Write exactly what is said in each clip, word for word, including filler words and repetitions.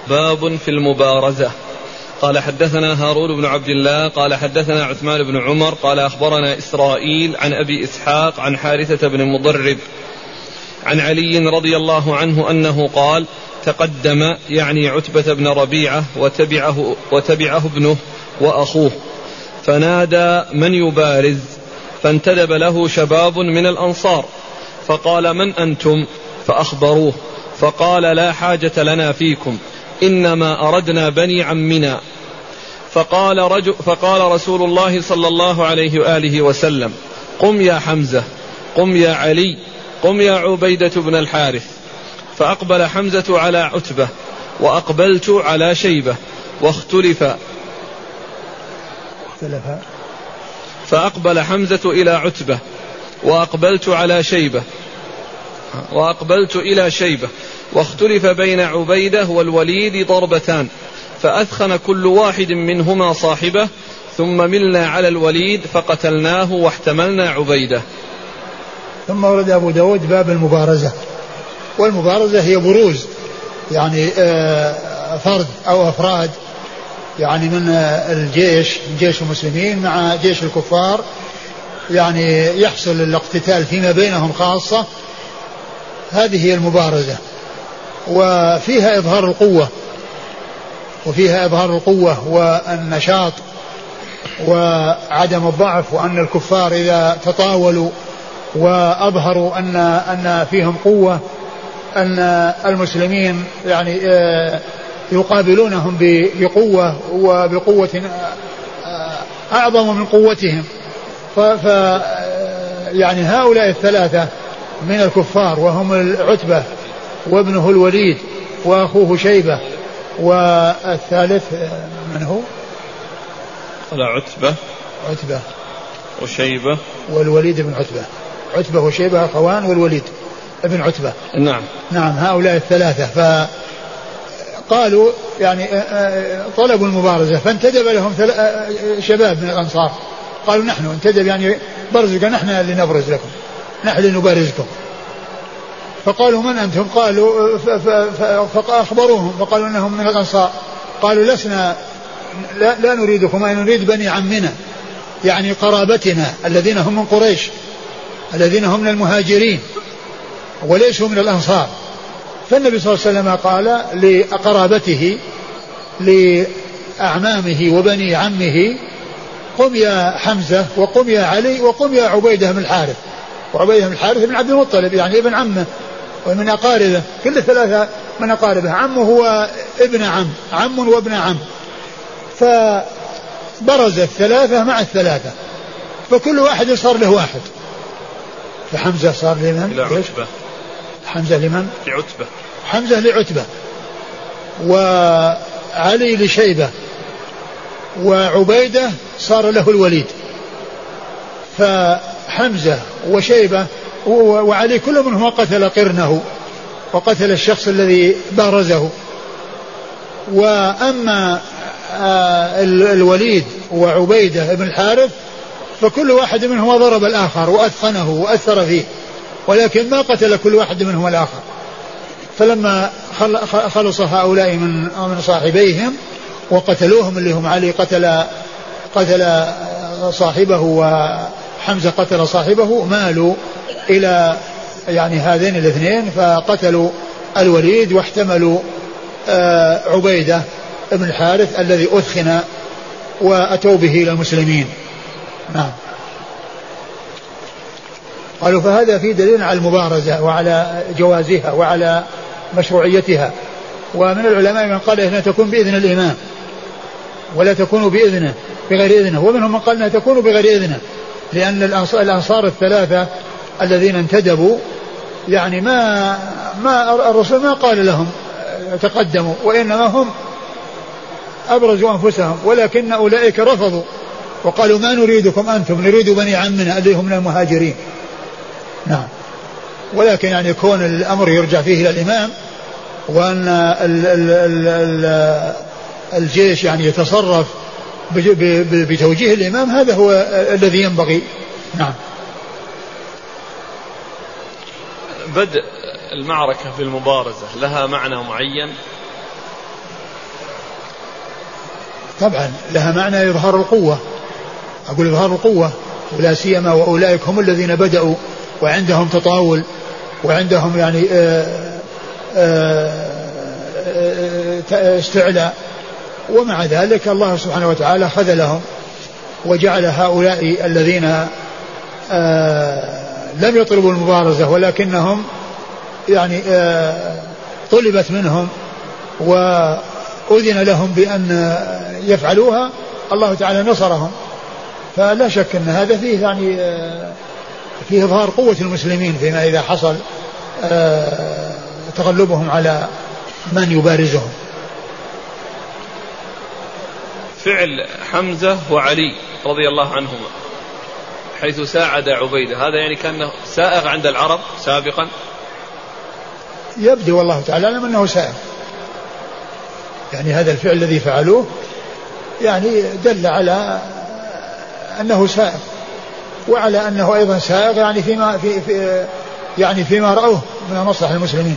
باب في المبارزة. قال حدثنا هارون بن عبد الله قال حدثنا عثمان بن عمر قال أخبرنا إسرائيل عن أبي إسحاق عن حارثة بن مضرب عن علي رضي الله عنه أنه قال تقدم يعني عتبة بن ربيعة وتبعه, وتبعه ابنه وأخوه فنادى من يبارز فانتدب له شباب من الأنصار فقال من أنتم فأخبروه فقال لا حاجة لنا فيكم إنما أردنا بني عمنا. فقال, رجل فقال رسول الله صلى الله عليه وآله وسلم قم يا حمزة قم يا علي قم يا عبيدة بن الحارث. فأقبل حمزة على عتبة وأقبلت على شيبة واختلف فأقبل حمزة إلى عتبة وأقبلت على شيبة وأقبلت إلى شيبة واختلف بين عبيدة والوليد ضربتان فأثخن كل واحد منهما صاحبه ثم ملنا على الوليد فقتلناه واحتملنا عبيدة. ثم ورد أبو داود باب المبارزة. والمبارزة هي بروز يعني فرد أو أفراد يعني من الجيش جيش المسلمين مع جيش الكفار يعني يحصل الاقتتال فيما بينهم خاصة. هذه هي المبارزة وفيها إظهار القوة وفيها إظهار القوة والنشاط وعدم الضعف وأن الكفار إذا تطاولوا وأظهروا أن أن فيهم قوة أن المسلمين يعني يقابلونهم بقوة وبقوة أعظم من قوتهم. ف يعني هؤلاء الثلاثة من الكفار وهم العتبة وابنه الوليد وأخوه شيبة والثالث من هو؟ قال عتبة عتبة وشيبة والوليد بن عتبة. عتبة وشيبة أخوان والوليد ابن عتبة. نعم نعم هؤلاء الثلاثة. فقالوا يعني طلبوا المبارزة فانتدب لهم شباب من الأنصار قالوا نحن انتدب يعني برزوا نحن اللي نبرز لكم نحن اللي نبارزكم. فقالوا من أنتم؟ قالوا فأخبروهم فقالوا أنهم من الأنصار. قالوا لسنا لا, لا نريدكم ما نريد بني عمنا يعني قرابتنا الذين هم من قريش الذين هم من المهاجرين وليسوا من الأنصار. فالنبي صلى الله عليه وسلم قال لقرابته لأعمامه وبني عمه قم يا حمزة وقم يا علي وقم يا عبيدة بن الحارث. وعبيدة بن الحارث بن عبد المطلب يعني ابن عمه ومن أقاربه كل ثلاثة من أقاربه. عمه هو ابن عم عم وابن عم. فبرز الثلاثة مع الثلاثة فكل واحد صار له واحد. فحمزة صار لمن؟ لعتبة. حمزة لمن؟ لعتبة. حمزة لعتبة وعلي لشيبة وعبيدة صار له الوليد. فحمزة وشيبة وعلي كل منهم قتل قرنه وقتل الشخص الذي بارزه. وأما الوليد وعبيدة بن الحارث فكل واحد منهم ضرب الآخر وأثخنه وأثر فيه ولكن ما قتل كل واحد منهم الآخر. فلما خلص هؤلاء من من صاحبيهم وقتلوهم اللي هم علي قتل قتل صاحبه وحمزة قتل صاحبه مالوا إلى يعني هذين الاثنين فقتلوا الوليد واحتملوا عبيدة بن الحارث الذي أثخن وأتوا به إلى المسلمين. نعم. قالوا فهذا في دليل على المبارزة وعلى جوازها وعلى مشروعيتها. ومن العلماء من قال إنها تكون بإذن الإمام ولا تكون بإذنه بغير إذنه ومنهم من قال إنها تكون بغير إذنه لأن الأنصار الثلاثة الذين انتدبوا يعني ما ما الرسول ما قال لهم تقدموا وإنما هم أبرزوا أنفسهم ولكن أولئك رفضوا وقالوا ما نريدكم أنتم نريد بني عمنا الذين هم من المهاجرين. نعم. ولكن يعني يكون الأمر يرجع فيه إلى الإمام وأن ال ال ال ال الجيش يعني يتصرف بتوجيه الإمام هذا هو الذي ينبغي. نعم. بدء المعركة في المبارزة لها معنى معين؟ طبعا لها معنى إظهار القوة، أقول إظهار القوة، ولا سيما وأولئك هم الذين بدأوا وعندهم تطاول وعندهم يعني استعلاء، ومع ذلك الله سبحانه وتعالى خذلهم وجعل هؤلاء الذين لم يطلبوا المبارزة ولكنهم يعني طلبت منهم وأذن لهم بأن يفعلوها، الله تعالى نصرهم. فلا شك أن هذا فيه يعني فيه إظهار قوة المسلمين فيما إذا حصل تغلبهم على من يبارزهم. فعل حمزة وعلي رضي الله عنهما حيث ساعد عبيدة، هذا يعني كان سائغ عند العرب سابقا؟ يبدو والله تعالى أعلم أنه سائغ، يعني هذا الفعل الذي فعلوه يعني دل على أنه سائغ، وعلى أنه أيضا سائغ يعني فيما في في يعني فيما رأوه من مصلحة المسلمين.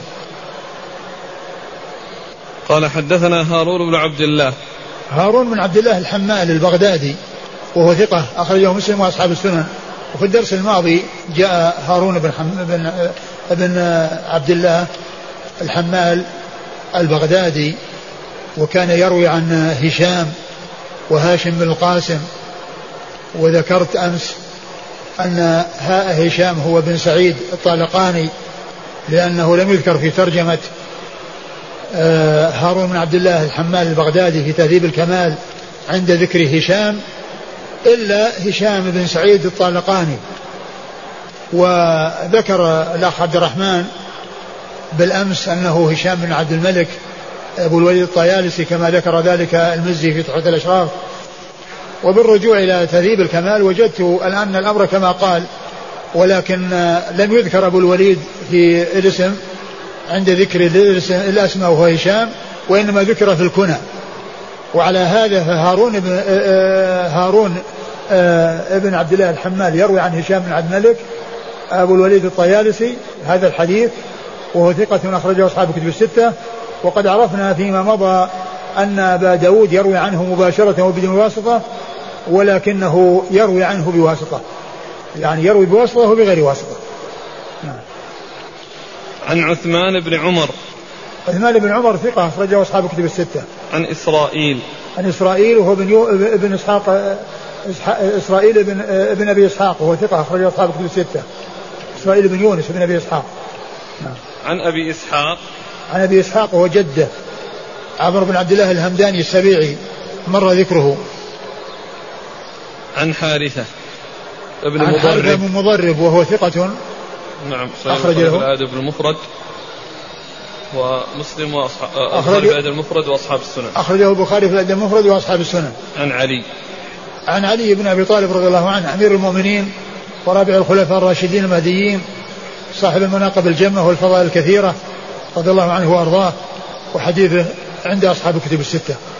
قال حدثنا هارون بن عبد الله. هارون بن عبد الله الحمال البغدادي وهو ثقة أخرجه مسلم وأصحاب السنن. وفي الدرس الماضي جاء هارون بن, حم... بن... بن عبد الله الحمال البغدادي، وكان يروي عن هشام وهاشم بن القاسم، وذكرت أمس أن هاء هشام هو بن سعيد الطالقاني لأنه لم يذكر في ترجمة هارون بن عبد الله الحمال البغدادي في تهذيب الكمال عند ذكر هشام إلا هشام بن سعيد الطالقاني. وذكر الأخ عبد الرحمن بالأمس أنه هشام بن عبد الملك أبو الوليد الطيالسي كما ذكر ذلك المزي في تحفة الأشراف. وبالرجوع إلى تهذيب الكمال وجدت الآن الأمر كما قال، ولكن لم يذكر أبو الوليد في الاسم عند ذكر الأسماء وهو هشام، وإنما ذكر في الكنى. وعلى هذا فهارون بن هارون ابن عبد الله الحمال يروي عن هشام بن عبد الملك أبو الوليد الطيالسي هذا الحديث، وهو ثقة أخرجه أصحاب الكتب الستة. وقد عرفنا فيما مضى أن أبا داود يروي عنه مباشرة وبدون واسطة، ولكنه يروي عنه بواسطة، يعني يروي بواسطة وبغير واسطة. نعم. عن عثمان بن عمر. عثمان بن عمر ثقة أخرجه أصحاب الكتب الستة. عن إسرائيل. عن إسرائيل وهو بن يو... ابن إسحاق إسرائيل بن ابن أبي إسحاق وهو ثقة أخرجه أصحاب الكتب الستة. إسرائيل بن يونس بن أبي إسحاق. نعم. عن أبي إسحاق. عن أبي إسحاق وهو جده عمرو بن عبد الله الهمداني السبيعي مر ذكره. عن حارثة ابن عن مضرب. حارثة بن مضرب وهو ثقة. نعم. أخرج له الأدب المفرد ومسلم وأصحاب البخاري في الأدب المفرد وأصحاب السنن. أخرجه البخاري في الأدب المفرد وأصحاب السنن. عن علي. عن علي بن أبي طالب رضي الله عنه أمير المؤمنين ورابع الخلفاء الراشدين المهديين صاحب المناقب الجمة والفضائل الكثيرة رضي الله عنه وأرضاه، وحديثه عند أصحاب الكتب الستة.